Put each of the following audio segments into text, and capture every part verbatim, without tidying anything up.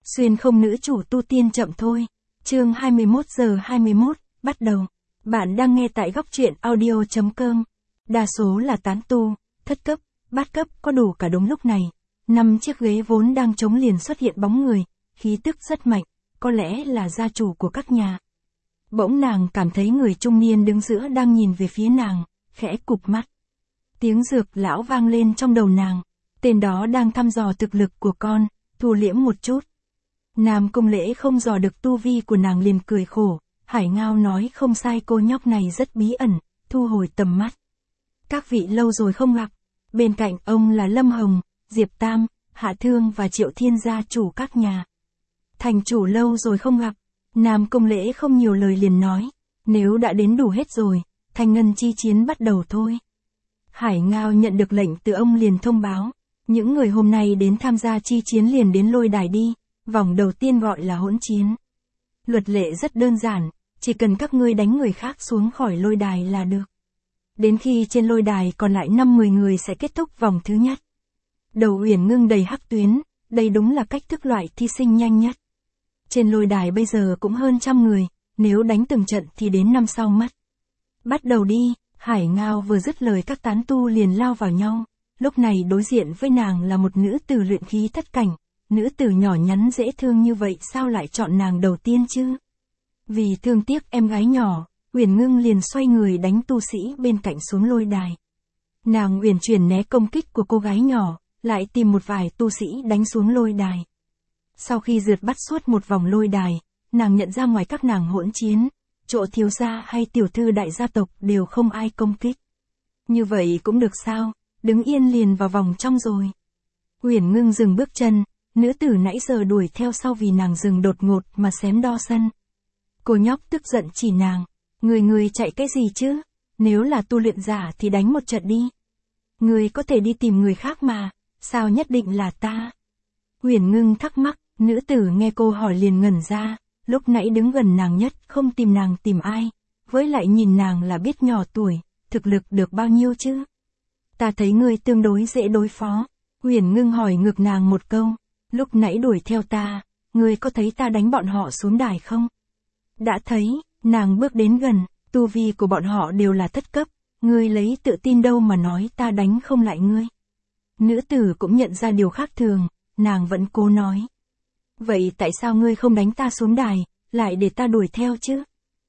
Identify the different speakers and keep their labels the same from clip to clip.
Speaker 1: Xuyên không nữ chủ tu tiên chậm thôi. Chương hai mươi mốt giờ hai mươi mốt, bắt đầu. Bạn đang nghe tại góc truyện audio chấm com. Đa số là tán tu, thất cấp, bát cấp có đủ cả đúng lúc này. Năm chiếc ghế vốn đang trống liền xuất hiện bóng người, khí tức rất mạnh, có lẽ là gia chủ của các nhà. Bỗng nàng cảm thấy người trung niên đứng giữa đang nhìn về phía nàng, khẽ cụp mắt. Tiếng dược lão vang lên trong đầu nàng, tên đó đang thăm dò thực lực của con, thu liễm một chút. Nam Cung Lễ không dò được tu vi của nàng liền cười khổ, Hải Ngao nói không sai, cô nhóc này rất bí ẩn, thu hồi tầm mắt. Các vị lâu rồi không gặp, bên cạnh ông là Lâm Hồng, Diệp Tam, Hạ Thương và Triệu Thiên gia chủ các nhà. Thành chủ lâu rồi không gặp, Nam Cung Lễ không nhiều lời liền nói, nếu đã đến đủ hết rồi, Thanh Ngân chi chiến bắt đầu thôi. Hải Ngao nhận được lệnh từ ông liền thông báo, những người hôm nay đến tham gia chi chiến liền đến lôi đài đi, vòng đầu tiên gọi là hỗn chiến. Luật lệ rất đơn giản, chỉ cần các ngươi đánh người khác xuống khỏi lôi đài là được. Đến khi trên lôi đài còn lại năm mười người sẽ kết thúc vòng thứ nhất. Đầu Uyển Ngưng đầy hắc tuyến, đây đúng là cách thức loại thi sinh nhanh nhất. Trên lôi đài bây giờ cũng hơn trăm người, nếu đánh từng trận thì đến năm sau mất. Bắt đầu đi, Hải Ngao vừa dứt lời các tán tu liền lao vào nhau, lúc này đối diện với nàng là một nữ tử luyện khí thất cảnh, nữ tử nhỏ nhắn dễ thương như vậy sao lại chọn nàng đầu tiên chứ? Vì thương tiếc em gái nhỏ, Uyển Ngưng liền xoay người đánh tu sĩ bên cạnh xuống lôi đài. Nàng uyển chuyển né công kích của cô gái nhỏ, lại tìm một vài tu sĩ đánh xuống lôi đài. Sau khi rượt bắt suốt một vòng lôi đài, nàng nhận ra ngoài các nàng hỗn chiến, chỗ thiếu gia hay tiểu thư đại gia tộc đều không ai công kích. Như vậy cũng được sao, đứng yên liền vào vòng trong rồi. Uyển Ngưng dừng bước chân, nữ tử nãy giờ đuổi theo sau vì nàng dừng đột ngột mà xém đo sân. Cô nhóc tức giận chỉ nàng, người người chạy cái gì chứ, nếu là tu luyện giả thì đánh một trận đi. Người có thể đi tìm người khác mà, sao nhất định là ta? Uyển Ngưng thắc mắc, nữ tử nghe cô hỏi liền ngẩn ra, lúc nãy đứng gần nàng nhất không tìm nàng tìm ai, với lại nhìn nàng là biết nhỏ tuổi, thực lực được bao nhiêu chứ? Ta thấy ngươi tương đối dễ đối phó. Uyển Ngưng hỏi ngược nàng một câu, lúc nãy đuổi theo ta, ngươi có thấy ta đánh bọn họ xuống đài không? Đã thấy, nàng bước đến gần, tu vi của bọn họ đều là thất cấp, ngươi lấy tự tin đâu mà nói ta đánh không lại ngươi. Nữ tử cũng nhận ra điều khác thường, nàng vẫn cố nói. Vậy tại sao ngươi không đánh ta xuống đài, lại để ta đuổi theo chứ?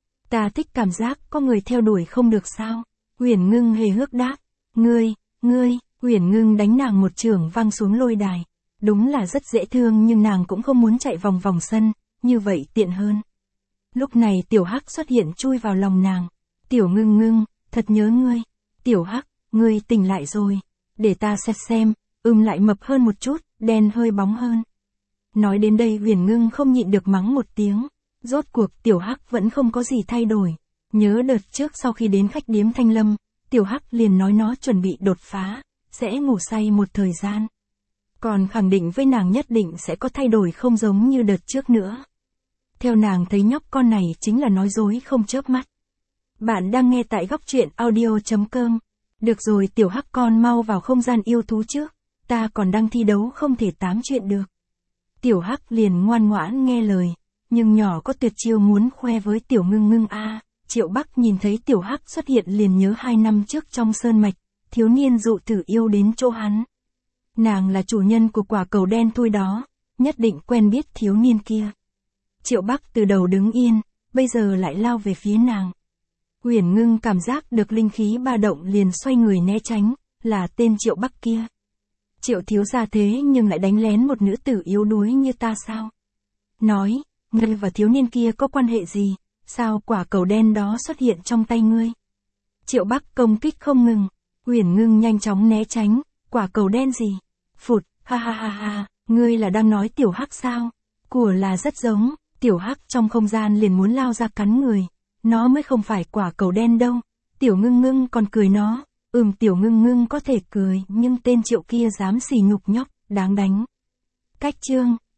Speaker 1: Ta thích cảm giác có người theo đuổi không được sao? Uyển Ngưng hề hước đáp, ngươi, ngươi, Uyển Ngưng đánh nàng một chưởng văng xuống lôi đài. Đúng là rất dễ thương nhưng nàng cũng không muốn chạy vòng vòng sân, như vậy tiện hơn. Lúc này Tiểu Hắc xuất hiện chui vào lòng nàng. Tiểu Ngưng Ngưng, thật nhớ ngươi. Tiểu Hắc, ngươi tỉnh lại rồi. Để ta xét xem, ưm lại mập hơn một chút, đen hơi bóng hơn. Nói đến đây Uyển Ngưng không nhịn được mắng một tiếng. Rốt cuộc Tiểu Hắc vẫn không có gì thay đổi. Nhớ đợt trước sau khi đến khách điếm Thanh Lâm, Tiểu Hắc liền nói nó chuẩn bị đột phá, sẽ ngủ say một thời gian. Còn khẳng định với nàng nhất định sẽ có thay đổi không giống như đợt trước nữa. Theo nàng thấy nhóc con này chính là nói dối không chớp mắt. Bạn đang nghe tại góc truyện audio chấm com. Được rồi Tiểu Hắc con mau vào không gian yêu thú trước, ta còn đang thi đấu không thể tám chuyện được. Tiểu Hắc liền ngoan ngoãn nghe lời, nhưng nhỏ có tuyệt chiêu muốn khoe với Tiểu Ngưng Ngưng a. À, Triệu Bắc nhìn thấy Tiểu Hắc xuất hiện liền nhớ hai năm trước trong sơn mạch, thiếu niên dụ tử yêu đến chỗ hắn. Nàng là chủ nhân của quả cầu đen thui đó, nhất định quen biết thiếu niên kia. Triệu Bắc từ đầu đứng yên, bây giờ lại lao về phía nàng. Uyển Ngưng cảm giác được linh khí ba động liền xoay người né tránh, là tên Triệu Bắc kia. Triệu thiếu gia thế nhưng lại đánh lén một nữ tử yếu đuối như ta sao? Nói, ngươi và thiếu niên kia có quan hệ gì, sao quả cầu đen đó xuất hiện trong tay ngươi? Triệu Bắc công kích không ngừng, Uyển Ngưng nhanh chóng né tránh, quả cầu đen gì? Phụt, ha ha ha ha, ngươi là đang nói Tiểu Hắc sao? Của là rất giống, Tiểu Hắc trong không gian liền muốn lao ra cắn người. Nó mới không phải quả cầu đen đâu. Tiểu Ngưng Ngưng còn cười nó. Ừm Tiểu Ngưng Ngưng có thể cười nhưng tên Triệu kia dám xỉ nhục nhóc, đáng đánh. Cách chương